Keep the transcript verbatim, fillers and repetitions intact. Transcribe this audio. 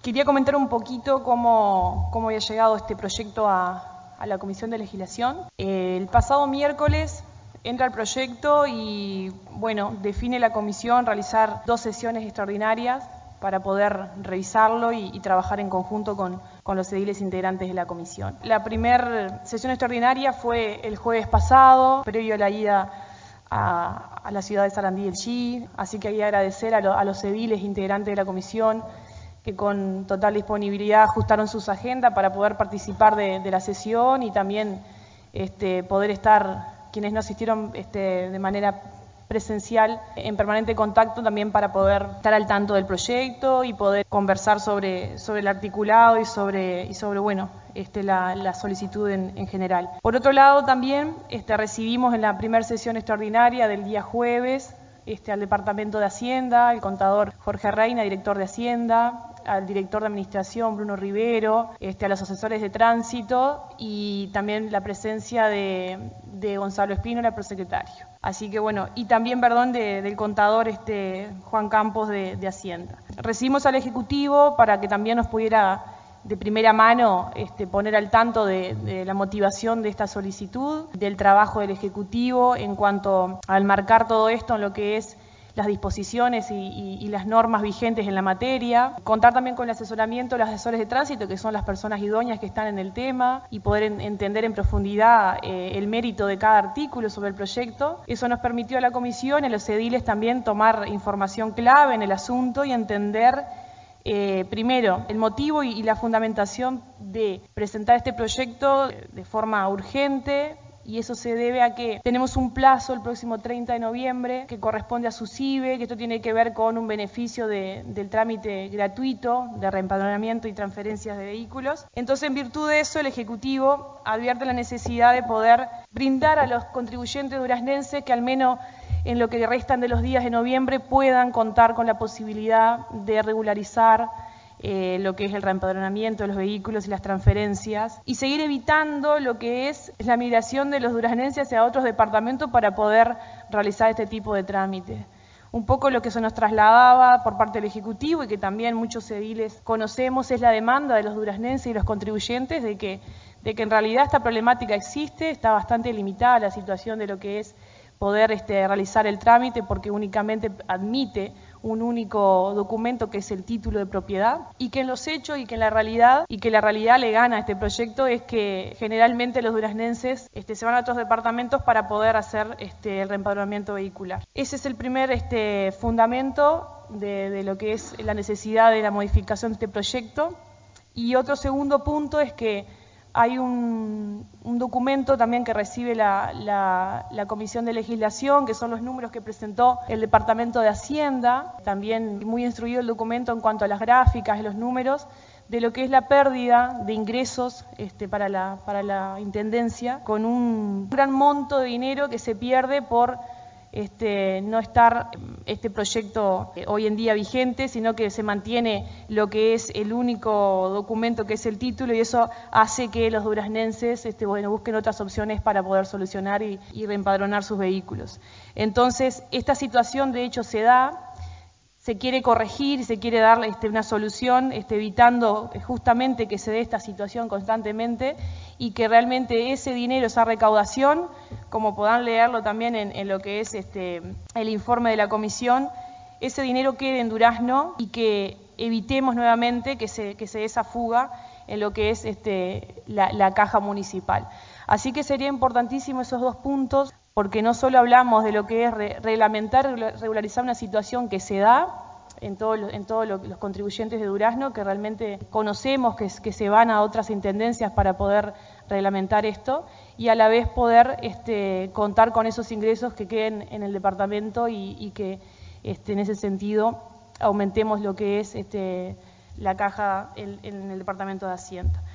Quería comentar un poquito cómo, cómo había llegado este proyecto a, a la Comisión de Legislación. El pasado miércoles entra el proyecto y, bueno, define la comisión realizar dos sesiones extraordinarias para poder revisarlo y, y trabajar en conjunto con, con los ediles integrantes de la comisión. La primera sesión extraordinaria fue el jueves pasado, previo a la ida a, a la ciudad de Sarandí del Chi, así que hay que agradecer a, lo, a los ediles integrantes de la comisión que con total disponibilidad ajustaron sus agendas para poder participar de, de la sesión y también este, poder estar, quienes no asistieron este, de manera presencial, en permanente contacto también para poder estar al tanto del proyecto y poder conversar sobre, sobre el articulado y sobre, y sobre bueno, este, la, la solicitud en, en general. Por otro lado, también este, recibimos en la primera sesión extraordinaria del día jueves este, al Departamento de Hacienda, el contador Jorge Reina, director de Hacienda, al director de Administración, Bruno Rivero, este, a los asesores de tránsito y también la presencia de, de Gonzalo Espínola, prosecretario. Así que bueno, y también, perdón, de, del contador este, Juan Campos de, de Hacienda. Recibimos al Ejecutivo para que también nos pudiera de primera mano este, poner al tanto de, de la motivación de esta solicitud, del trabajo del Ejecutivo en cuanto al marcar todo esto en lo que es las disposiciones y, y, y las normas vigentes en la materia, contar también con el asesoramiento de los asesores de tránsito, que son las personas idóneas que están en el tema, y poder en, entender en profundidad eh, el mérito de cada artículo sobre el proyecto. Eso nos permitió a la comisión y a los ediles también tomar información clave en el asunto y entender Eh, primero, el motivo y, y la fundamentación de presentar este proyecto de forma urgente, y eso se debe a que tenemos un plazo el próximo treinta de noviembre que corresponde a SUSIBE, que esto tiene que ver con un beneficio de, del trámite gratuito de reempadronamiento y transferencias de vehículos. Entonces, en virtud de eso, el Ejecutivo advierte la necesidad de poder brindar a los contribuyentes duraznenses que al menos en lo que restan de los días de noviembre puedan contar con la posibilidad de regularizar eh, lo que es el reempadronamiento de los vehículos y las transferencias y seguir evitando lo que es la migración de los duraznenses hacia otros departamentos para poder realizar este tipo de trámites. Un poco lo que se nos trasladaba por parte del Ejecutivo y que también muchos ediles conocemos es la demanda de los duraznenses y los contribuyentes de que, de que en realidad esta problemática existe, está bastante limitada la situación de lo que es poder este, realizar el trámite porque únicamente admite un único documento que es el título de propiedad y que en los hechos y que en la realidad y que la realidad le gana a este proyecto es que generalmente los duraznenses este, se van a otros departamentos para poder hacer este, el reempadronamiento vehicular. Ese es el primer este, fundamento de, de lo que es la necesidad de la modificación de este proyecto. Y otro segundo punto es que hay un, un documento también que recibe la, la, la Comisión de Legislación, que son los números que presentó el Departamento de Hacienda, también muy instruido el documento en cuanto a las gráficas y los números, de lo que es la pérdida de ingresos este, para, la, para la Intendencia, con un gran monto de dinero que se pierde por Este, no estar este proyecto eh, hoy en día vigente, sino que se mantiene lo que es el único documento que es el título y eso hace que los duraznenses este, bueno, busquen otras opciones para poder solucionar y, y reempadronar sus vehículos. Entonces, esta situación de hecho se da, se quiere corregir, se quiere darle este, una solución, este, evitando justamente que se dé esta situación constantemente y que realmente ese dinero, esa recaudación, como podrán leerlo también en, en lo que es este, el informe de la comisión, ese dinero quede en Durazno y que evitemos nuevamente que se, que se dé esa fuga en lo que es este, la, la caja municipal. Así que sería importantísimo esos dos puntos, porque no solo hablamos de lo que es re reglamentar, regularizar una situación que se da en todos en todo lo, los contribuyentes de Durazno, que realmente conocemos que, que se van a otras intendencias para poder reglamentar esto, y a la vez poder este, contar con esos ingresos que queden en el departamento y, y que este, en ese sentido aumentemos lo que es este, la caja en, en el Departamento de Hacienda.